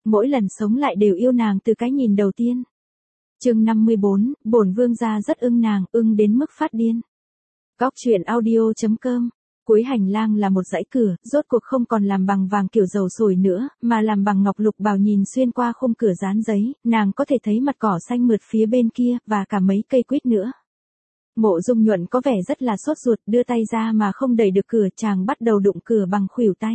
mỗi lần sống lại đều yêu nàng từ cái nhìn đầu tiên. Chương 54, bổn vương gia rất ưng nàng, ưng đến mức phát điên. Góc truyện audio.com. Cuối hành lang là một dãy cửa, rốt cuộc không còn làm bằng vàng kiểu dầu sồi nữa, mà làm bằng ngọc lục bào, nhìn xuyên qua khung cửa dán giấy, nàng có thể thấy mặt cỏ xanh mượt phía bên kia, và cả mấy cây quýt nữa. Mộ Dung Nhuận có vẻ rất là sốt ruột, đưa tay ra mà không đẩy được cửa, chàng bắt đầu đụng cửa bằng khuỷu tay.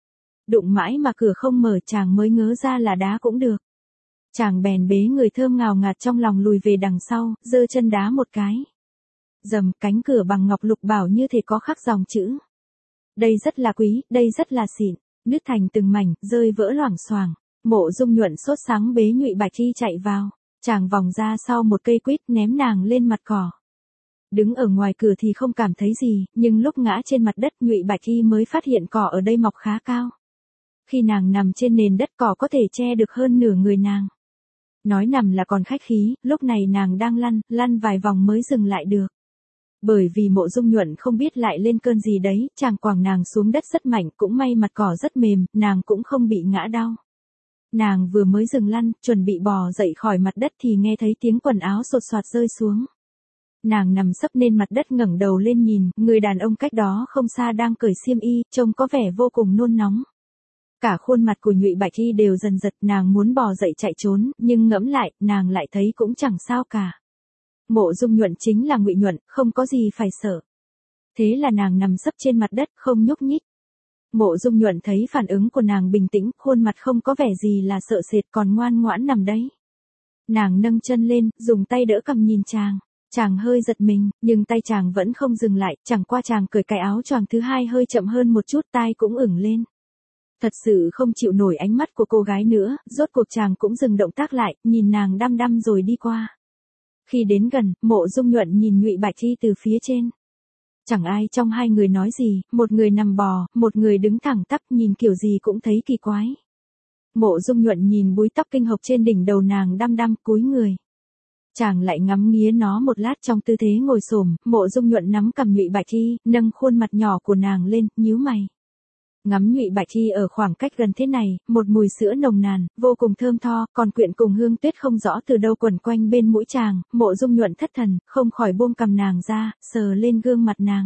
Đụng mãi mà cửa không mở, chàng mới ngớ ra là đá cũng được. Chàng bèn bế người thơm ngào ngạt trong lòng lùi về đằng sau, giơ chân đá một cái. Dầm, cánh cửa bằng ngọc lục bảo như thể có khắc dòng chữ. Đây rất là quý, đây rất là xịn, nứt thành từng mảnh, rơi vỡ loảng xoảng. Mộ Dung Nhuận sốt sắng bế Nhụy Bạch Chi chạy vào, chàng vòng ra sau một cây quýt ném nàng lên mặt cỏ. Đứng ở ngoài cửa thì không cảm thấy gì, nhưng lúc ngã trên mặt đất Nhụy Bạch Chi mới phát hiện cỏ ở đây mọc khá cao. Khi nàng nằm trên nền đất cỏ có thể che được hơn nửa người nàng. Nói nằm là còn khách khí, lúc này nàng đang lăn vài vòng mới dừng lại được. Bởi vì Mộ Dung Nhuận không biết lại lên cơn gì đấy, chàng quẳng nàng xuống đất rất mạnh, cũng may mặt cỏ rất mềm, nàng cũng không bị ngã đau. Nàng vừa mới dừng lăn, chuẩn bị bò dậy khỏi mặt đất thì nghe thấy tiếng quần áo sột soạt rơi xuống. Nàng nằm sấp lên mặt đất ngẩng đầu lên nhìn, người đàn ông cách đó không xa đang cởi xiêm y, trông có vẻ vô cùng nôn nóng. Cả khuôn mặt của Nhụy Bạch Chi đều dần giật, nàng muốn bò dậy chạy trốn, nhưng ngẫm lại, nàng lại thấy cũng chẳng sao cả. Mộ Dung Nhuận chính là Ngụy Nhuận, không có gì phải sợ. Thế là nàng nằm sấp trên mặt đất, không nhúc nhích. Mộ Dung Nhuận thấy phản ứng của nàng bình tĩnh, khuôn mặt không có vẻ gì là sợ sệt, còn ngoan ngoãn nằm đấy. Nàng nâng chân lên, dùng tay đỡ cằm nhìn chàng. Chàng hơi giật mình, nhưng tay chàng vẫn không dừng lại, chẳng qua chàng cởi cái áo choàng thứ hai hơi chậm hơn một chút, tai cũng ửng lên. Thật sự không chịu nổi ánh mắt của cô gái nữa, rốt cuộc chàng cũng dừng động tác lại, nhìn nàng đăm đăm rồi đi qua. Khi đến gần, Mộ Dung Nhuận nhìn Nhụy Bạch Chi từ phía trên. Chẳng ai trong hai người nói gì, một người nằm bò, một người đứng thẳng tắp, nhìn kiểu gì cũng thấy kỳ quái. Mộ Dung Nhuận nhìn búi tóc kinh hộc trên đỉnh đầu nàng đăm đăm cúi người. Chàng lại ngắm nghía nó một lát trong tư thế ngồi xổm, Mộ Dung Nhuận nắm cằm Nhụy Bạch Chi, nâng khuôn mặt nhỏ của nàng lên, nhíu mày. Ngắm Nhụy Bạch Chi ở khoảng cách gần thế này, một mùi sữa nồng nàn, vô cùng thơm tho, còn quyện cùng hương tuyết không rõ từ đâu quẩn quanh bên mũi chàng, Mộ Dung Nhuận thất thần, không khỏi buông cằm nàng ra, sờ lên gương mặt nàng.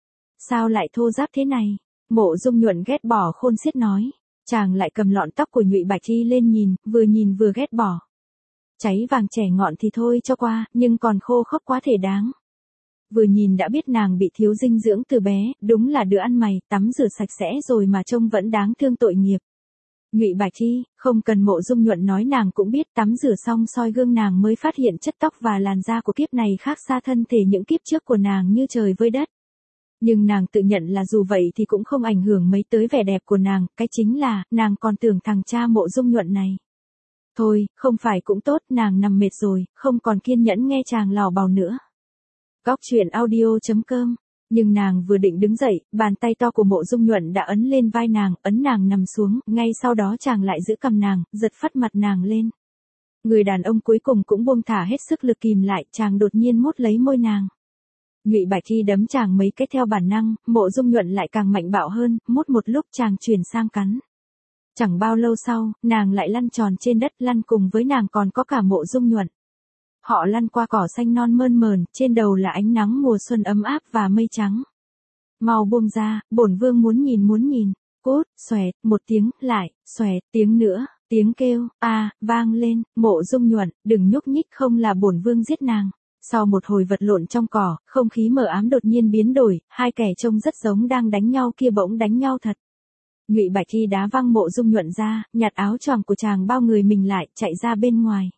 Sao lại thô ráp thế này? Mộ Dung Nhuận ghét bỏ khôn xiết nói. Chàng lại cầm lọn tóc của Nhụy Bạch Chi lên nhìn vừa ghét bỏ. Cháy vàng trẻ ngọn thì thôi cho qua, nhưng còn khô khốc quá thể đáng. Vừa nhìn đã biết nàng bị thiếu dinh dưỡng từ bé, đúng là đứa ăn mày, tắm rửa sạch sẽ rồi mà trông vẫn đáng thương tội nghiệp. Nhụy Bạch Chi, không cần Mộ Dung Nhuận nói nàng cũng biết, tắm rửa xong soi gương nàng mới phát hiện chất tóc và làn da của kiếp này khác xa thân thể những kiếp trước của nàng như trời với đất. Nhưng nàng tự nhận là dù vậy thì cũng không ảnh hưởng mấy tới vẻ đẹp của nàng, cái chính là, nàng còn tưởng thằng cha Mộ Dung Nhuận này. Thôi, không phải cũng tốt, nàng nằm mệt rồi, không còn kiên nhẫn nghe chàng lào bào nữa. Góc truyện audio.com. Nhưng nàng vừa định đứng dậy, bàn tay to của Mộ Dung Nhuận đã ấn lên vai nàng, ấn nàng nằm xuống, ngay sau đó chàng lại giữ cằm nàng, giật phắt mặt nàng lên. Người đàn ông cuối cùng cũng buông thả hết sức lực kìm lại, chàng đột nhiên mút lấy môi nàng. Nhụy Bạch Chi đấm chàng mấy cái theo bản năng, Mộ Dung Nhuận lại càng mạnh bạo hơn, mút một lúc chàng chuyển sang cắn. Chẳng bao lâu sau, nàng lại lăn tròn trên đất, lăn cùng với nàng còn có cả Mộ Dung Nhuận. Họ lăn qua cỏ xanh non mơn mởn, trên đầu là ánh nắng mùa xuân ấm áp và mây trắng. Mau buông ra, bổn vương muốn nhìn. Cút, xoẹt, một tiếng, lại, xoẹt, tiếng nữa, tiếng kêu, vang lên, Mộ Dung Nhuận, đừng nhúc nhích không là bổn vương giết nàng. Sau một hồi vật lộn trong cỏ, không khí mờ ám đột nhiên biến đổi, hai kẻ trông rất giống đang đánh nhau kia bỗng đánh nhau thật. Nhụy Bạch Chi đá văng Mộ Dung Nhuận ra, nhặt áo choàng của chàng bao người mình lại, chạy ra bên ngoài.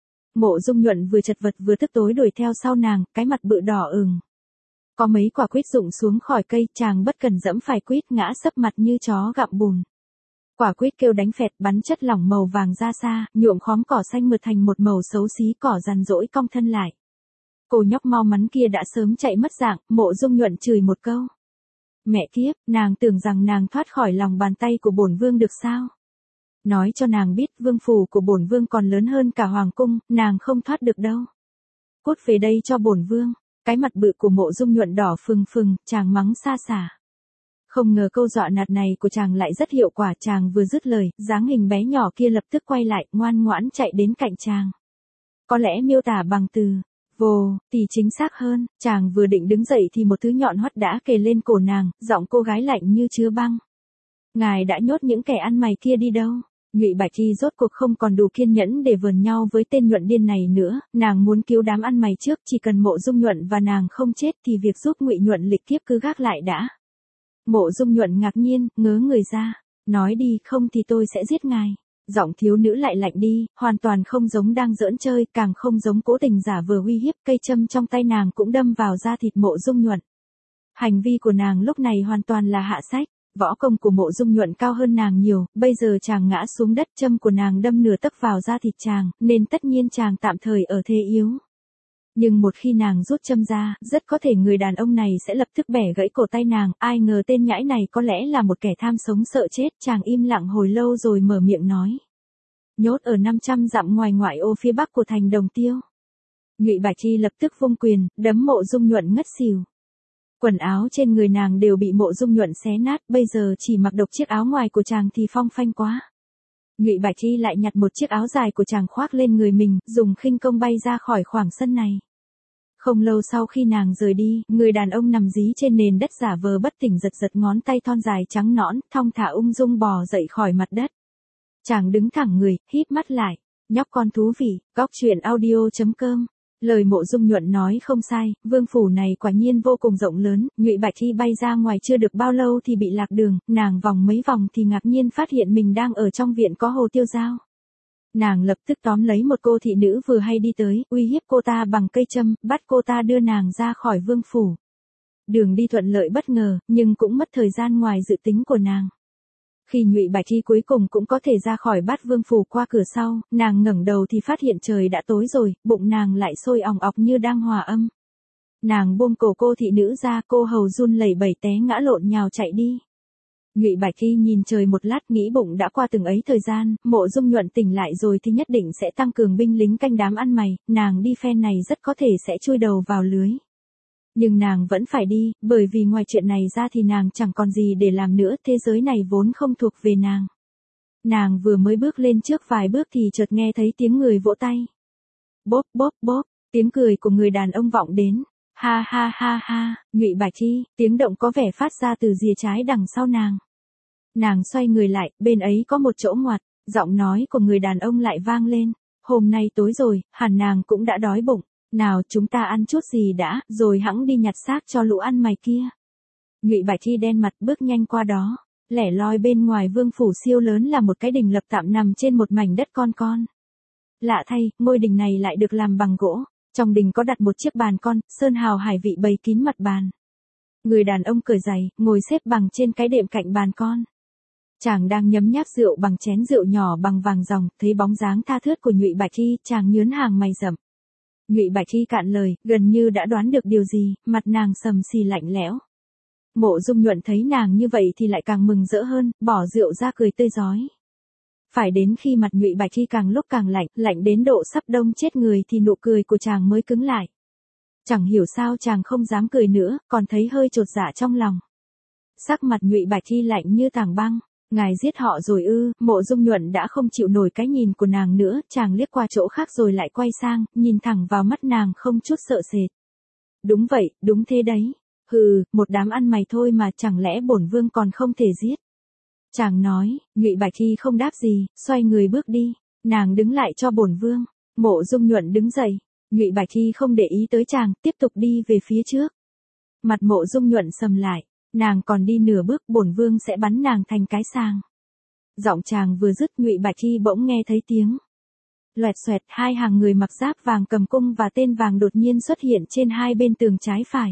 Mộ Dung Nhuận vừa chật vật vừa tức tối đuổi theo sau nàng, cái mặt bự đỏ ửng. Có mấy quả quýt rụng xuống khỏi cây, chàng bất cần dẫm phải quýt ngã sấp mặt như chó gặm bùn. Quả quýt kêu đánh phẹt, bắn chất lỏng màu vàng ra xa, nhuộm khóm cỏ xanh mượt thành một màu xấu xí, cỏ rằn rỗi cong thân lại. Cô nhóc mau mắn kia đã sớm chạy mất dạng, Mộ Dung Nhuận chửi một câu. Mẹ kiếp, nàng tưởng rằng nàng thoát khỏi lòng bàn tay của bổn vương được sao? Nói cho nàng biết, vương phủ của bổn vương còn lớn hơn cả hoàng cung, nàng không thoát được đâu. Cút về đây cho bổn vương. Cái mặt bự của Mộ Dung Nhuận đỏ phừng phừng, chàng mắng xa xả. Không ngờ câu dọa nạt này của chàng lại rất hiệu quả, chàng vừa dứt lời, dáng hình bé nhỏ kia lập tức quay lại, ngoan ngoãn chạy đến cạnh chàng. Có lẽ miêu tả bằng từ vồ thì chính xác hơn, chàng vừa định đứng dậy thì một thứ nhọn hoắt đã kề lên cổ nàng, giọng cô gái lạnh như chứa băng. Ngài đã nhốt những kẻ ăn mày kia đi đâu? Nhụy Bạch Chi rốt cuộc không còn đủ kiên nhẫn để vờn nhau với tên nhuận điên này nữa, nàng muốn cứu đám ăn mày trước, chỉ cần Mộ Dung Nhuận và nàng không chết thì việc giúp Ngụy Nhuận lịch kiếp cứ gác lại đã. Mộ Dung Nhuận ngạc nhiên, ngớ người ra, nói đi, không thì tôi sẽ giết ngài. Giọng thiếu nữ lại lạnh đi, hoàn toàn không giống đang giỡn chơi, càng không giống cố tình giả vờ uy hiếp, cây châm trong tay nàng cũng đâm vào da thịt Mộ Dung Nhuận. Hành vi của nàng lúc này hoàn toàn là hạ sách. Võ công của Mộ Dung Nhuận cao hơn nàng nhiều, bây giờ chàng ngã xuống đất, châm của nàng đâm nửa tấc vào da thịt chàng, nên tất nhiên chàng tạm thời ở thế yếu. Nhưng một khi nàng rút châm ra, rất có thể người đàn ông này sẽ lập tức bẻ gãy cổ tay nàng, ai ngờ tên nhãi này có lẽ là một kẻ tham sống sợ chết, chàng im lặng hồi lâu rồi mở miệng nói. Nhốt ở 500 dặm ngoài ngoại ô phía bắc của thành Đồng Tiêu. Nhụy Bạch Chi lập tức vung quyền, đấm Mộ Dung Nhuận ngất xỉu. Quần áo trên người nàng đều bị Mộ Dung Nhuận xé nát, bây giờ chỉ mặc độc chiếc áo ngoài của chàng thì phong phanh quá. Nhụy Bạch Chi lại nhặt một chiếc áo dài của chàng khoác lên người mình, dùng khinh công bay ra khỏi khoảng sân này. Không lâu sau khi nàng rời đi, người đàn ông nằm dí trên nền đất giả vờ bất tỉnh giật giật ngón tay thon dài trắng nõn, thong thả ung dung bò dậy khỏi mặt đất. Chàng đứng thẳng người, híp mắt lại, nhóc con thú vị, goctruyện.audio.com. Lời Mộ Dung Nhuận nói không sai, vương phủ này quả nhiên vô cùng rộng lớn, Nhụy Bạch Chi bay ra ngoài chưa được bao lâu thì bị lạc đường, nàng vòng mấy vòng thì ngạc nhiên phát hiện mình đang ở trong viện có Hồ Tiêu Giao. Nàng lập tức tóm lấy một cô thị nữ vừa hay đi tới, uy hiếp cô ta bằng cây châm, bắt cô ta đưa nàng ra khỏi vương phủ. Đường đi thuận lợi bất ngờ, nhưng cũng mất thời gian ngoài dự tính của nàng. Khi Nhụy Bạch Chi cuối cùng cũng có thể ra khỏi Bát Vương phủ qua cửa sau, nàng ngẩng đầu thì phát hiện trời đã tối rồi, bụng nàng lại sôi òng ọc như đang hòa âm. Nàng buông cổ cô thị nữ ra, cô hầu run lẩy bẩy té ngã lộn nhào chạy đi. Nhụy Bạch Chi nhìn trời một lát nghĩ bụng đã qua từng ấy thời gian, Mộ Dung Nhuận tỉnh lại rồi thì nhất định sẽ tăng cường binh lính canh đám ăn mày, nàng đi phen này rất có thể sẽ chui đầu vào lưới. Nhưng nàng vẫn phải đi, bởi vì ngoài chuyện này ra thì nàng chẳng còn gì để làm nữa, thế giới này vốn không thuộc về nàng. Nàng vừa mới bước lên trước vài bước thì chợt nghe thấy tiếng người vỗ tay. Bốp bốp bốp, tiếng cười của người đàn ông vọng đến. Ha ha ha ha, Nhụy Bạch Chi, tiếng động có vẻ phát ra từ rìa trái đằng sau nàng. Nàng xoay người lại, bên ấy có một chỗ ngoặt, giọng nói của người đàn ông lại vang lên. Hôm nay tối rồi, hẳn nàng cũng đã đói bụng. Nào chúng ta ăn chút gì đã, rồi hẵng đi nhặt xác cho lũ ăn mày kia. Nhụy Bạch Chi đen mặt bước nhanh qua đó. Lẻ loi bên ngoài vương phủ siêu lớn là một cái đình lập tạm nằm trên một mảnh đất con. Lạ thay, ngôi đình này lại được làm bằng gỗ. Trong đình có đặt một chiếc bàn con, sơn hào hải vị bày kín mặt bàn. Người đàn ông cởi giày, ngồi xếp bằng trên cái đệm cạnh bàn con. Chàng đang nhấm nháp rượu bằng chén rượu nhỏ bằng vàng ròng, thấy bóng dáng tha thướt của Nhụy Bạch Chi, chàng nhớn hàng mày rậm. Nhụy Bạch Chi cạn lời, gần như đã đoán được điều gì, mặt nàng sầm xì lạnh lẽo. Mộ Dung Nhuận thấy nàng như vậy thì lại càng mừng rỡ hơn, bỏ rượu ra cười tươi rói. Phải đến khi mặt Nhụy Bạch Chi càng lúc càng lạnh, lạnh đến độ sắp đông chết người thì nụ cười của chàng mới cứng lại. Chẳng hiểu sao chàng không dám cười nữa, còn thấy hơi chột dạ trong lòng. Sắc mặt Nhụy Bạch Chi lạnh như tảng băng. Ngài giết họ rồi ư? Mộ Dung Nhuận đã không chịu nổi cái nhìn của nàng nữa, chàng liếc qua chỗ khác rồi lại quay sang, nhìn thẳng vào mắt nàng không chút sợ sệt. Đúng vậy, đúng thế đấy. Hừ, một đám ăn mày thôi mà chẳng lẽ bổn vương còn không thể giết. Chàng nói, Nhụy Bạch Chi không đáp gì, xoay người bước đi. Nàng đứng lại cho bổn vương. Mộ Dung Nhuận đứng dậy. Nhụy Bạch Chi không để ý tới chàng, tiếp tục đi về phía trước. Mặt Mộ Dung Nhuận sầm lại. Nàng còn đi nửa bước, bổn vương sẽ bắn nàng thành cái sàng. Giọng chàng vừa dứt, Nhụy Bạch Chi bỗng nghe thấy tiếng. Loẹt xoẹt, hai hàng người mặc giáp vàng cầm cung và tên vàng đột nhiên xuất hiện trên hai bên tường trái phải.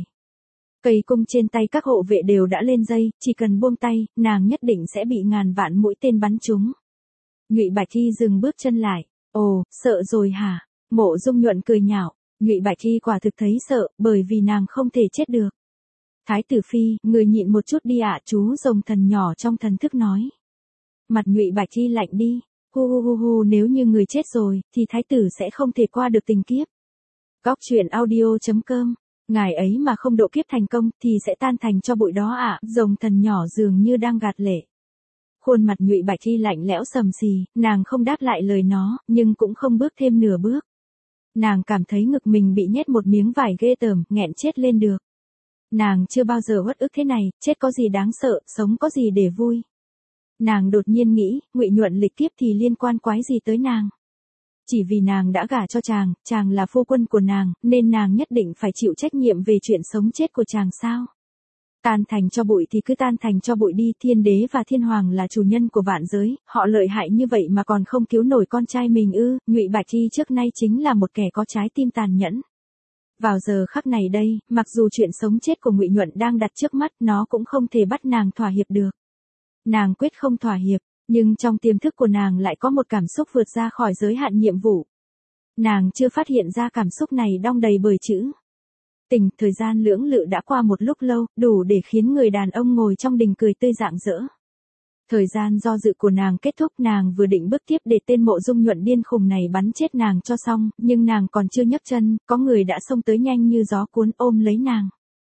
Cây cung trên tay các hộ vệ đều đã lên dây, chỉ cần buông tay, nàng nhất định sẽ bị ngàn vạn mũi tên bắn trúng. Nhụy Bạch Chi dừng bước chân lại. Ồ, sợ rồi hả? Mộ Dung Nhuận cười nhạo. Nhụy Bạch Chi quả thực thấy sợ, bởi vì nàng không thể chết được. Thái tử phi, người nhịn một chút đi ạ, chú rồng thần nhỏ trong thần thức nói. Mặt Nhụy Bạch Chi lạnh đi. Hu, nếu như người chết rồi, thì thái tử sẽ không thể qua được tình kiếp. Goctruyện.audio.com Ngài ấy mà không độ kiếp thành công thì sẽ tan thành cho bụi đó ạ. Rồng thần nhỏ dường như đang gạt lệ. Khuôn mặt Nhụy Bạch Thi lạnh lẽo sầm xì, nàng không đáp lại lời nó, nhưng cũng không bước thêm nửa bước. Nàng cảm thấy ngực mình bị nhét một miếng vải ghê tởm, nghẹn chết lên được. Nàng chưa bao giờ uất ức thế này, chết có gì đáng sợ, sống có gì để vui. Nàng đột nhiên nghĩ, Ngụy Nhuận lịch kiếp thì liên quan quái gì tới nàng. Chỉ vì nàng đã gả cho chàng là phu quân của nàng, nên nàng nhất định phải chịu trách nhiệm về chuyện sống chết của chàng sao. Tan thành cho bụi thì cứ tan thành cho bụi đi, thiên đế và thiên hoàng là chủ nhân của vạn giới, họ lợi hại như vậy mà còn không cứu nổi con trai mình ư. Nhụy Bạch Thi trước nay chính là một kẻ có trái tim tàn nhẫn. Vào giờ khắc này đây, mặc dù chuyện sống chết của Ngụy Nhuận đang đặt trước mắt, nó cũng không thể bắt nàng thỏa hiệp được. Nàng quyết không thỏa hiệp, nhưng trong tiềm thức của nàng lại có một cảm xúc vượt ra khỏi giới hạn nhiệm vụ. Nàng chưa phát hiện ra cảm xúc này đong đầy bởi chữ tình. Thời gian lưỡng lự đã qua một lúc lâu, đủ để khiến người đàn ông ngồi trong đình cười tươi rạng rỡ. Thời gian do dự của nàng kết thúc, nàng vừa định bước tiếp để tên Mộ Dung Nhuận điên khùng này bắn chết nàng cho xong, nhưng nàng còn chưa nhấc chân, có người đã xông tới nhanh như gió cuốn ôm lấy nàng.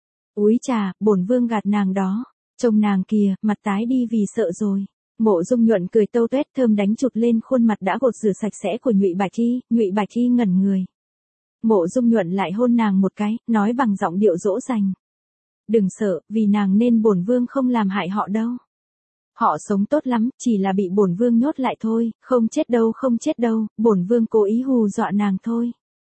Úi chà, bổn vương gạt nàng đó. Trông nàng kìa, mặt tái đi vì sợ rồi. Mộ Dung Nhuận cười tâu tuét, thơm đánh chụt lên khuôn mặt đã gột rửa sạch sẽ của Nhụy Bạch Thi. Nhụy Bạch Thi ngẩn người. Mộ Dung Nhuận lại hôn nàng một cái, nói bằng giọng điệu dỗ dành. Đừng sợ, vì nàng nên bổn vương không làm hại họ đâu. Họ sống tốt lắm, chỉ là bị bổn vương nhốt lại thôi, không chết đâu, không chết đâu, bổn vương cố ý hù dọa nàng thôi.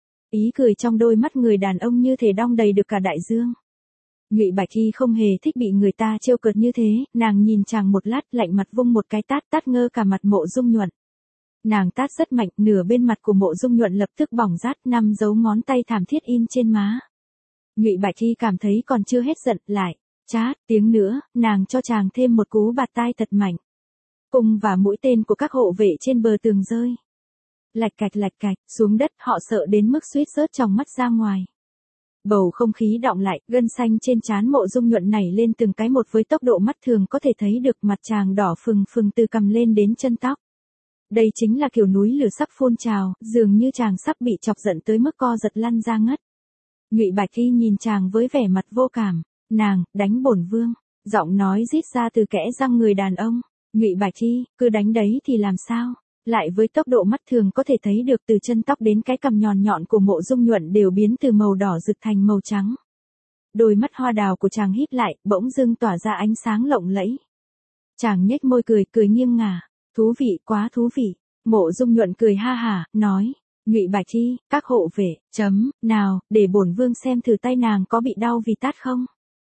Ý cười trong đôi mắt người đàn ông như thể đong đầy được cả đại dương. Nhụy Bạch Thi không hề thích bị người ta trêu cợt như thế, nàng nhìn chàng một lát, lạnh mặt vung một cái tát ngơ cả mặt Mộ Dung Nhuận. Nàng tát rất mạnh, nửa bên mặt của Mộ Dung Nhuận lập tức bỏng rát, 5 dấu ngón tay thảm thiết in trên má. Nhụy Bạch Thi cảm thấy còn chưa hết giận, lại chát tiếng nữa, nàng cho chàng thêm một cú bạt tai thật mạnh. Cung và mũi tên của các hộ vệ trên bờ tường rơi lạch cạch xuống đất, họ sợ đến mức suýt rớt tròng mắt ra ngoài. Bầu không khí đọng lại, gân xanh trên trán Mộ Dung Nhuận nảy lên từng cái một với tốc độ mắt thường có thể thấy được, mặt chàng đỏ phừng phừng từ cằm lên đến chân tóc. Đây chính là kiểu núi lửa sắp phun trào, dường như chàng sắp bị chọc giận tới mức co giật lăn ra ngất. Nhụy Bạch Thi nhìn chàng với vẻ mặt vô cảm. Nàng, đánh bổn vương. Giọng nói rít ra từ kẽ răng người đàn ông. Nhụy Bạch Thi, cứ đánh đấy thì làm sao? Lại với tốc độ mắt thường có thể thấy được, từ chân tóc đến cái cằm nhọn nhọn của Mộ Dung Nhuận đều biến từ màu đỏ rực thành màu trắng. Đôi mắt hoa đào của chàng híp lại, bỗng dưng tỏa ra ánh sáng lộng lẫy. Chàng nhếch môi cười nghiêng ngả. Thú vị, quá thú vị. Mộ Dung Nhuận cười ha hả, nói. Nhụy Bạch Thi, các hộ vệ, nào, để bổn vương xem thử tay nàng có bị đau vì tát không.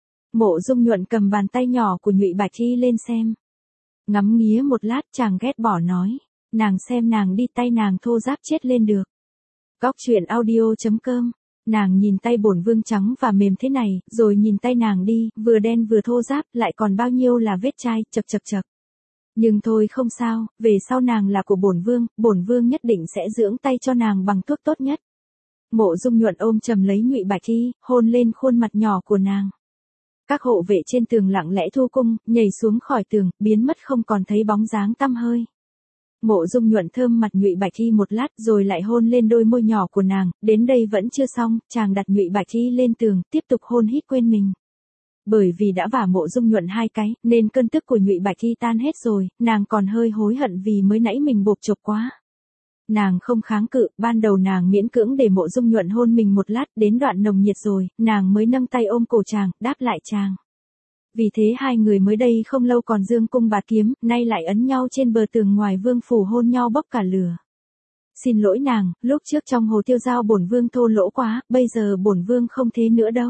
Mộ Dung Nhuận cầm bàn tay nhỏ của Nhụy Bạch Thi lên xem. Ngắm nghía một lát, chàng ghét bỏ nói. Nàng xem nàng đi, tay nàng thô ráp chết lên được. Góc truyện audio.com. Nàng nhìn tay bổn vương trắng và mềm thế này, rồi nhìn tay nàng đi, vừa đen vừa thô ráp, lại còn bao nhiêu là vết chai, chật. Nhưng thôi không sao, về sau nàng là của bổn vương nhất định sẽ dưỡng tay cho nàng bằng thuốc tốt nhất. Mộ Dung Nhuận ôm chầm lấy Nhụy Bạch Thi, hôn lên khuôn mặt nhỏ của nàng. Các hộ vệ trên tường lặng lẽ thu cung, nhảy xuống khỏi tường, biến mất không còn thấy bóng dáng tăm hơi. Mộ Dung Nhuận thơm mặt Nhụy Bạch Thi một lát rồi lại hôn lên đôi môi nhỏ của nàng, đến đây vẫn chưa xong, chàng đặt Nhụy Bạch Thi lên tường, tiếp tục hôn hít quên mình. Bởi vì đã vả Mộ Dung Nhuận 2 cái, nên cơn tức của Nhụy Bạch Thi tan hết rồi, nàng còn hơi hối hận vì mới nãy mình bộp chộp quá. Nàng không kháng cự, ban đầu nàng miễn cưỡng để Mộ Dung Nhuận hôn mình một lát, đến đoạn nồng nhiệt rồi, nàng mới nâng tay ôm cổ chàng, đáp lại chàng. Vì thế hai người mới đây không lâu còn dương cung bạt kiếm, nay lại ấn nhau trên bờ tường ngoài vương phủ hôn nhau bốc cả lửa. Xin lỗi nàng, lúc trước trong hồ tiêu giao bổn vương thô lỗ quá, bây giờ bổn vương không thế nữa đâu.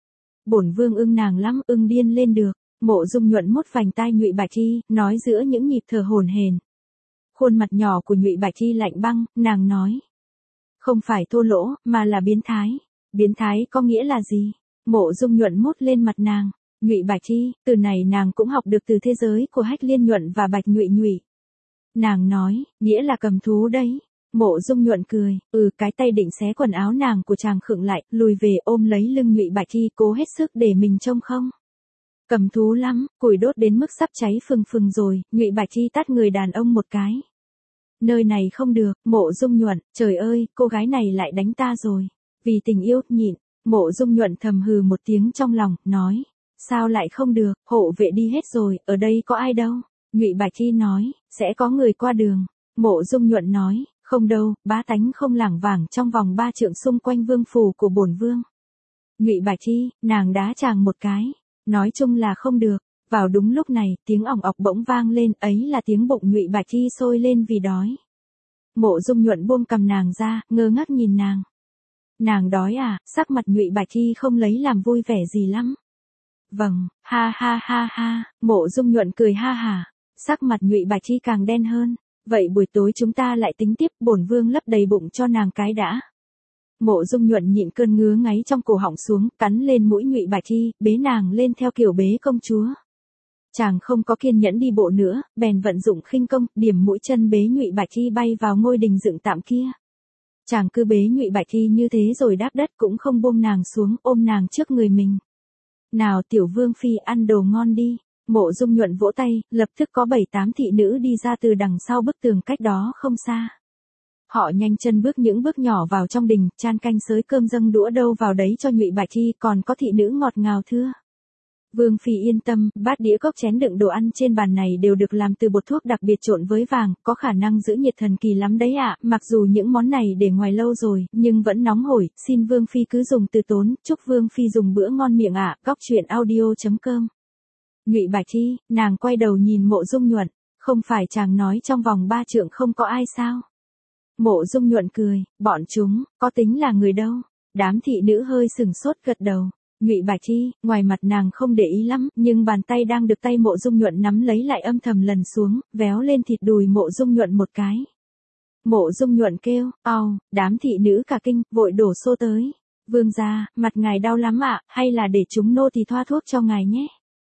Bổn vương ưng nàng lắm, ưng điên lên được. Mộ Dung Nhuận mút vành tai Nhụy Bạch Thi, nói giữa những nhịp thở hổn hển. Khuôn mặt nhỏ của Nhụy Bạch Thi lạnh băng, nàng nói. Không phải thô lỗ, mà là biến thái. Biến thái có nghĩa là gì? Mộ Dung Nhuận mút lên mặt nàng. Nhụy Bạch Thi, từ này nàng cũng học được từ thế giới của Hách Liên Nhuận và Bạch Nhụy. Nàng nói, nghĩa là cầm thú đấy. Mộ Dung Nhuận cười, cái tay định xé quần áo nàng của chàng khựng lại, lùi về ôm lấy lưng Nhụy Bạch Thi, cố hết sức để mình trông không. Cầm thú lắm, củi đốt đến mức sắp cháy phừng rồi, Nhụy Bạch Thi tát người đàn ông một cái. Nơi này không được, Mộ Dung Nhuận, trời ơi, cô gái này lại đánh ta rồi. Vì tình yêu, nhịn. Mộ Dung Nhuận thầm hừ một tiếng trong lòng, nói, sao lại không được, hộ vệ đi hết rồi, ở đây có ai đâu. Nhụy Bạch Thi nói, sẽ có người qua đường. Mộ Dung Nhuận nói, không đâu, bá tánh không lảng vảng trong vòng 3 trượng xung quanh vương phủ của bổn vương. Nhụy Bạch Thi, nàng đá chàng một cái, nói chung là không được. Vào đúng lúc này, tiếng ỏng ọc bỗng vang lên, ấy là tiếng bụng Nhụy Bạch Thi sôi lên vì đói. Mộ Dung Nhuận buông cầm nàng ra, ngơ ngác nhìn nàng. Nàng đói à? Sắc mặt Nhụy Bạch Thi không lấy làm vui vẻ gì lắm. Vâng, ha ha ha ha, Mộ Dung Nhuận cười ha hả. Sắc mặt Nhụy Bạch Thi càng đen hơn. Vậy buổi tối chúng ta lại tính tiếp, bổn vương lấp đầy bụng cho nàng cái đã. Mộ Dung Nhuận nhịn cơn ngứa ngáy trong cổ họng xuống, cắn lên mũi Nhụy Bạch Thi, bế nàng lên theo kiểu bế công chúa. Chàng không có kiên nhẫn đi bộ nữa, bèn vận dụng khinh công, điểm mũi chân bế Nhụy Bạch Thi bay vào ngôi đình dựng tạm kia. Chàng cứ bế Nhụy Bạch Thi như thế rồi đáp đất cũng không buông nàng xuống, ôm nàng trước người mình. Nào tiểu vương phi ăn đồ ngon đi. Mộ Dung Nhuận vỗ tay, lập tức có 7-8 thị nữ đi ra từ đằng sau bức tường cách đó không xa. Họ nhanh chân bước những bước nhỏ vào trong đình, chan canh xới cơm dâng đũa đâu vào đấy cho Nhụy Bạch Thi, còn có thị nữ ngọt ngào thưa. Vương phi yên tâm, bát đĩa cốc chén đựng đồ ăn trên bàn này đều được làm từ bột thuốc đặc biệt trộn với vàng, có khả năng giữ nhiệt thần kỳ lắm đấy ạ. Mặc dù những món này để ngoài lâu rồi, nhưng vẫn nóng hổi, xin Vương phi cứ dùng từ tốn, chúc Vương phi dùng bữa ngon miệng ạ. Góc truyện audio.com. Nhụy Bạch Thi, nàng quay đầu nhìn Mộ Dung Nhuận, không phải chàng nói trong vòng 3 trượng không có ai sao? Mộ Dung Nhuận cười, bọn chúng, có tính là người đâu? Đám thị nữ hơi sừng sốt gật đầu. Nhụy Bạch Thi, ngoài mặt nàng không để ý lắm, nhưng bàn tay đang được tay Mộ Dung Nhuận nắm lấy lại âm thầm lần xuống, véo lên thịt đùi Mộ Dung Nhuận một cái. Mộ Dung Nhuận kêu, ao, đám thị nữ cả kinh, vội đổ xô tới. Vương gia, mặt ngài đau lắm ạ, hay là để chúng nô tỳ thoa thuốc cho ngài nhé?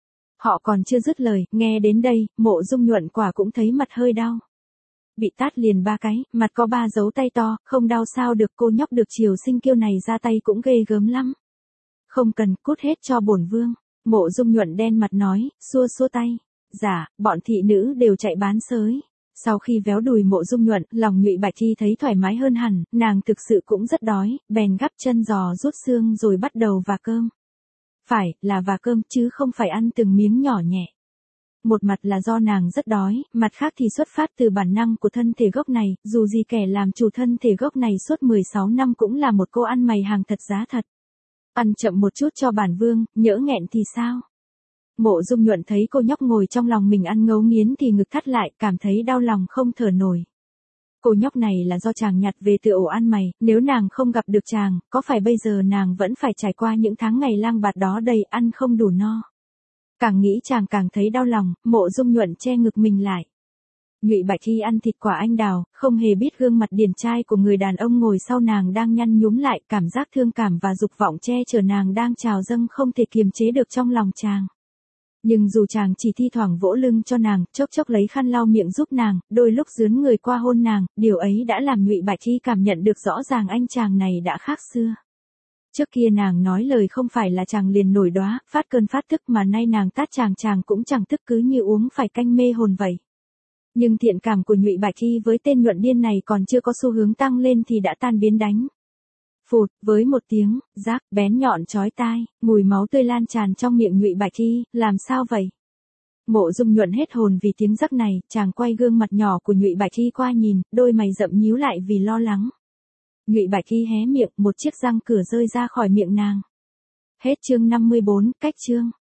Họ còn chưa dứt lời, nghe đến đây, Mộ Dung Nhuận quả cũng thấy mặt hơi đau. Bị tát liền 3 cái, mặt có 3 dấu tay to, không đau sao được, cô nhóc được triều sinh kiêu này ra tay cũng ghê gớm lắm. Không cần, cút hết cho bổn vương. Mộ Dung Nhuận đen mặt nói, xua xua tay. Dạ, bọn thị nữ đều chạy bán sới. Sau khi véo đùi Mộ Dung Nhuận, lòng Nhụy Bạch Thi thấy thoải mái hơn hẳn, nàng thực sự cũng rất đói, bèn gắp chân giò rút xương rồi bắt đầu vả cơm. Phải, là vả cơm chứ không phải ăn từng miếng nhỏ nhẹ. Một mặt là do nàng rất đói, mặt khác thì xuất phát từ bản năng của thân thể gốc này, dù gì kẻ làm chủ thân thể gốc này suốt 16 năm cũng là một cô ăn mày hàng thật giá thật. Ăn chậm một chút cho bản vương, nhỡ nghẹn thì sao? Mộ Dung Nhuận thấy cô nhóc ngồi trong lòng mình ăn ngấu nghiến thì ngực thắt lại, cảm thấy đau lòng không thở nổi. Cô nhóc này là do chàng nhặt về từ ổ ăn mày, nếu nàng không gặp được chàng, có phải bây giờ nàng vẫn phải trải qua những tháng ngày lang bạt đó đầy ăn không đủ no. Càng nghĩ chàng càng thấy đau lòng, Mộ Dung Nhuận che ngực mình lại. Nhụy Bạch Thi ăn thịt quả anh đào, không hề biết gương mặt điển trai của người đàn ông ngồi sau nàng đang nhăn nhúm lại, cảm giác thương cảm và dục vọng che chở nàng đang trào dâng không thể kiềm chế được trong lòng chàng. Nhưng dù chàng chỉ thi thoảng vỗ lưng cho nàng, chốc chốc lấy khăn lau miệng giúp nàng, đôi lúc dướn người qua hôn nàng, điều ấy đã làm Nhụy Bạch Thi cảm nhận được rõ ràng anh chàng này đã khác xưa. Trước kia nàng nói lời không phải là chàng liền nổi đóa, phát cơn phát tức, mà nay nàng tát chàng cũng chẳng tức, cứ như uống phải canh mê hồn vậy. Nhưng thiện cảm của Nhụy Bạch Thi với tên nhuận điên này còn chưa có xu hướng tăng lên thì đã tan biến đánh. Phụt, với một tiếng, rác, bén nhọn chói tai, mùi máu tươi lan tràn trong miệng Nhụy Bạch Thi, làm sao vậy? Mộ Dung Nhuận hết hồn vì tiếng rắc này, chàng quay gương mặt nhỏ của Nhụy Bạch Thi qua nhìn, đôi mày rậm nhíu lại vì lo lắng. Nhụy Bạch Thi hé miệng, một chiếc răng cửa rơi ra khỏi miệng nàng. Hết chương 54, cách chương.